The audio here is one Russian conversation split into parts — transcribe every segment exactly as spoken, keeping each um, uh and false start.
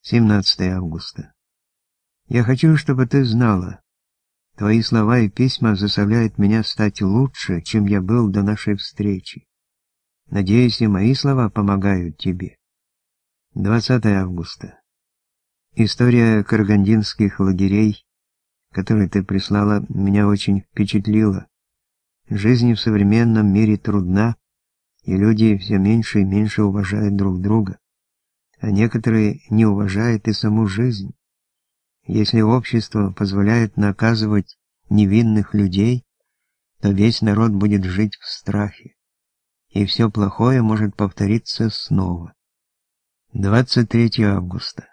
семнадцатое августа. Я хочу, чтобы ты знала, твои слова и письма заставляют меня стать лучше, чем я был до нашей встречи. Надеюсь, и мои слова помогают тебе. двадцатое августа. История карагандинских лагерей, которую ты прислала, меня очень впечатлила. Жизнь в современном мире трудна, и люди все меньше и меньше уважают друг друга, а некоторые не уважают и саму жизнь. Если общество позволяет наказывать невинных людей, то весь народ будет жить в страхе, и все плохое может повториться снова. двадцать третьего августа.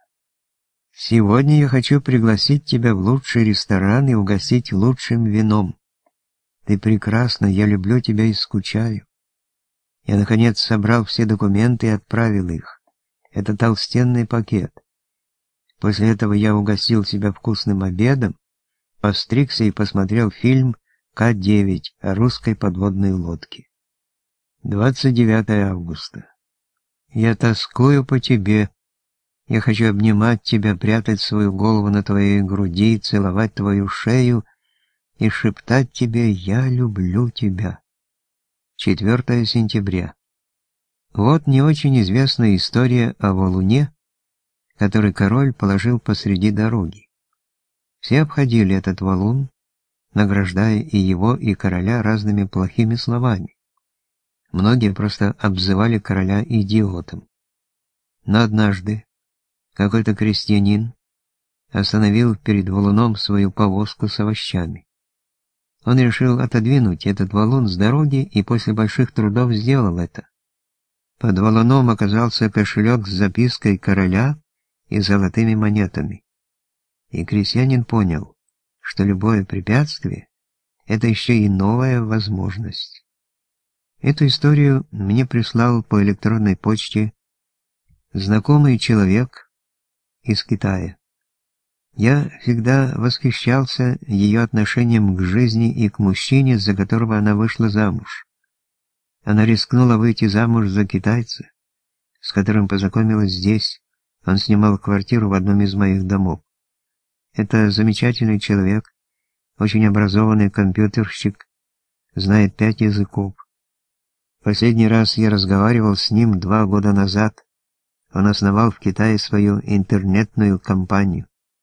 Сегодня я хочу пригласить тебя в лучший ресторан и угостить лучшим вином. Ты прекрасна, я люблю тебя и скучаю. Я, наконец, собрал все документы и отправил их. Это толстенный пакет. После этого я угостил себя вкусным обедом, постригся и посмотрел фильм К девять о русской подводной лодке. двадцать девятое августа. Я тоскую по тебе. Я хочу обнимать тебя, прятать свою голову на твоей груди, целовать твою шею и шептать тебе «Я люблю тебя». четвёртое сентября. Вот не очень известная история о валуне, который король положил посреди дороги. Все обходили этот валун, награждая и его, и короля разными плохими словами. Многие просто обзывали короля идиотом. Но однажды какой-то крестьянин остановил перед валуном свою повозку с овощами. Он решил отодвинуть этот валун с дороги и после больших трудов сделал это. Под валуном оказался кошелек с запиской короля и золотыми монетами. И крестьянин понял, что любое препятствие – это еще и новая возможность. Эту историю мне прислал по электронной почте знакомый человек из Китая. Я всегда восхищался ее отношением к жизни и к мужчине, за которого она вышла замуж. Она рискнула выйти замуж за китайца, с которым познакомилась здесь. Он снимал квартиру в одном из моих домов. Это замечательный человек, очень образованный компьютерщик, знает пять языков. Последний раз я разговаривал с ним два года назад. Он основал в Китае свою интернетную компанию.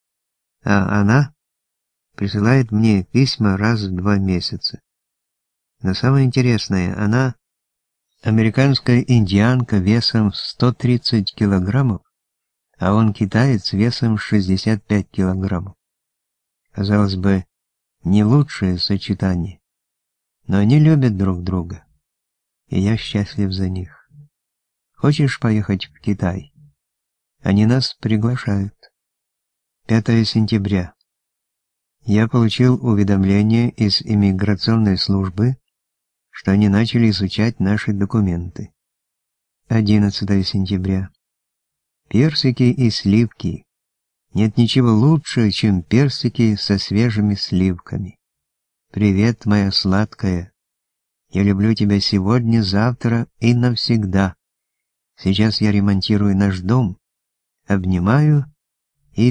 А она присылает мне письма раз в два месяца. Но самое интересное, она американская индианка весом сто тридцать килограммов, а он китаец весом шестьдесят пять килограммов. Казалось бы, не лучшее сочетание, но они любят друг друга, и я счастлив за них. Хочешь поехать в Китай? Они нас приглашают. пятое сентября. Я получил уведомление из иммиграционной службы, что они начали изучать наши документы. одиннадцатое сентября. Персики и сливки. Нет ничего лучше, чем персики со свежими сливками. Привет, моя сладкая. Я люблю тебя сегодня, завтра и навсегда. Сейчас я ремонтирую наш дом. Обнимаю и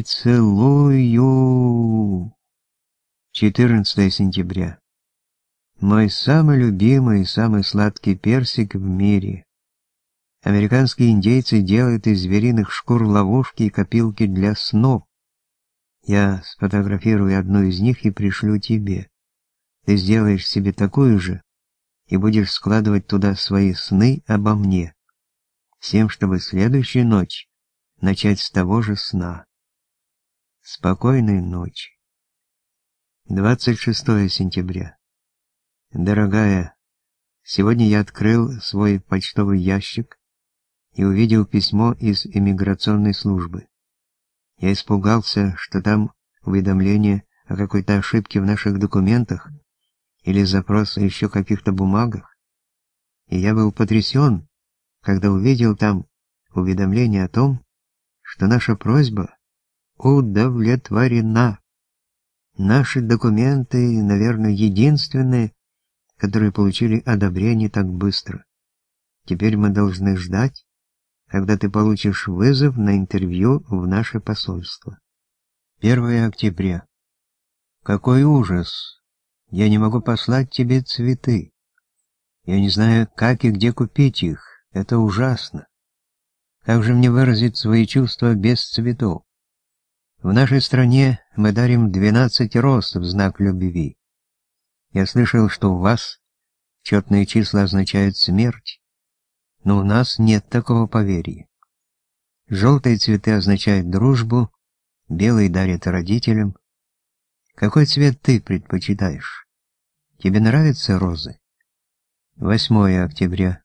целую. четырнадцатое сентября. Мой самый любимый и самый сладкий персик в мире. Американские индейцы делают из звериных шкур ловушки и копилки для снов. Я сфотографирую одну из них и пришлю тебе. Ты сделаешь себе такую же и будешь складывать туда свои сны обо мне, с тем, чтобы следующую ночь начать с того же сна. Спокойной ночи. двадцать шестое сентября. Дорогая, сегодня я открыл свой почтовый ящик и увидел письмо из иммиграционной службы. Я испугался, что там уведомление о какой-то ошибке в наших документах или запрос о еще каких-то бумагах, и я был потрясен, когда увидел там уведомление о том, что наша просьба удовлетворена. Наши документы, наверное, единственные, которые получили одобрение так быстро. Теперь мы должны ждать, когда ты получишь вызов на интервью в наше посольство. первое октября. Какой ужас! Я не могу послать тебе цветы. Я не знаю, как и где купить их. Это ужасно. Как же мне выразить свои чувства без цветов? В нашей стране мы дарим двенадцать роз в знак любви. Я слышал, что у вас четные числа означают смерть, но у нас нет такого поверья. Желтые цветы означают дружбу, белый дарят родителям. Какой цвет ты предпочитаешь? Тебе нравятся розы? восьмое октября.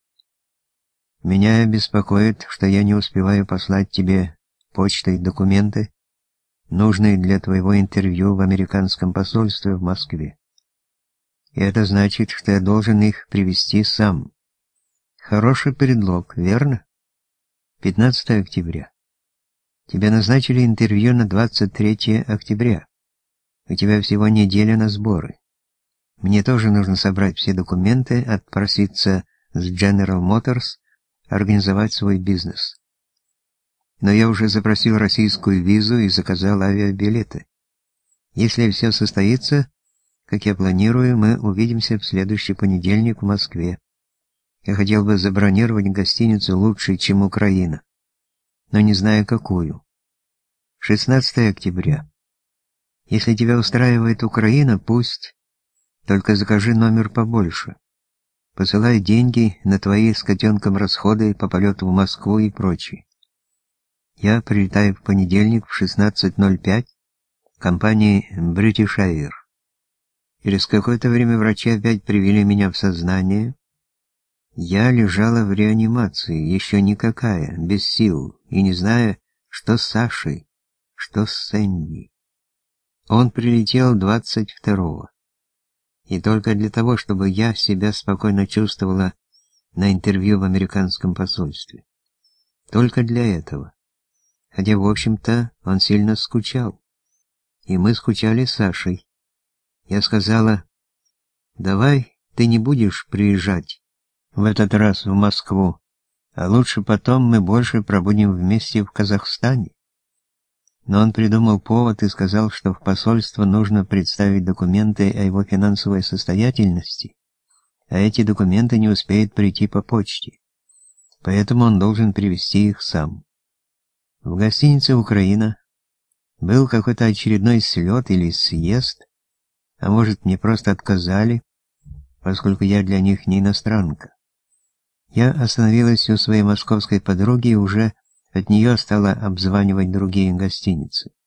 Меня беспокоит, что я не успеваю послать тебе почтой документы, нужные для твоего интервью в американском посольстве в Москве. И это значит, что я должен их привезти сам. Хороший предлог, верно? пятнадцатое октября. Тебе назначили интервью на двадцать третье октября. У тебя всего неделя на сборы. Мне тоже нужно собрать все документы, отпроситься с General Motors, организовать свой бизнес. Но я уже запросил российскую визу и заказал авиабилеты. Если все состоится, как я планирую, мы увидимся в следующий понедельник в Москве. Я хотел бы забронировать гостиницу лучше, чем Украина, но не знаю какую. шестнадцатое октября. Если тебя устраивает Украина, пусть, только закажи номер побольше. Посылай деньги на твои с котенком расходы по полету в Москву и прочее. Я прилетаю в понедельник в шестнадцать ноль пять в компании British Air. Через какое-то время врачи опять привели меня в сознание. Я лежала в реанимации, еще никакая, без сил, и не зная, что с Сашей, что с Сэнди. Он прилетел двадцать второго. И только для того, чтобы я себя спокойно чувствовала на интервью в американском посольстве. Только для этого. Хотя, в общем-то, он сильно скучал. И мы скучали с Сашей. Я сказала: «Давай ты не будешь приезжать в этот раз в Москву, а лучше потом мы больше пробудем вместе в Казахстане». Но он придумал повод и сказал, что в посольство нужно представить документы о его финансовой состоятельности, а эти документы не успеют прийти по почте. Поэтому он должен привезти их сам. В гостинице «Украина» был какой-то очередной слет или съезд, а может, мне просто отказали, поскольку я для них не иностранка. Я остановилась у своей московской подруги и уже от нее стала обзванивать другие гостиницы.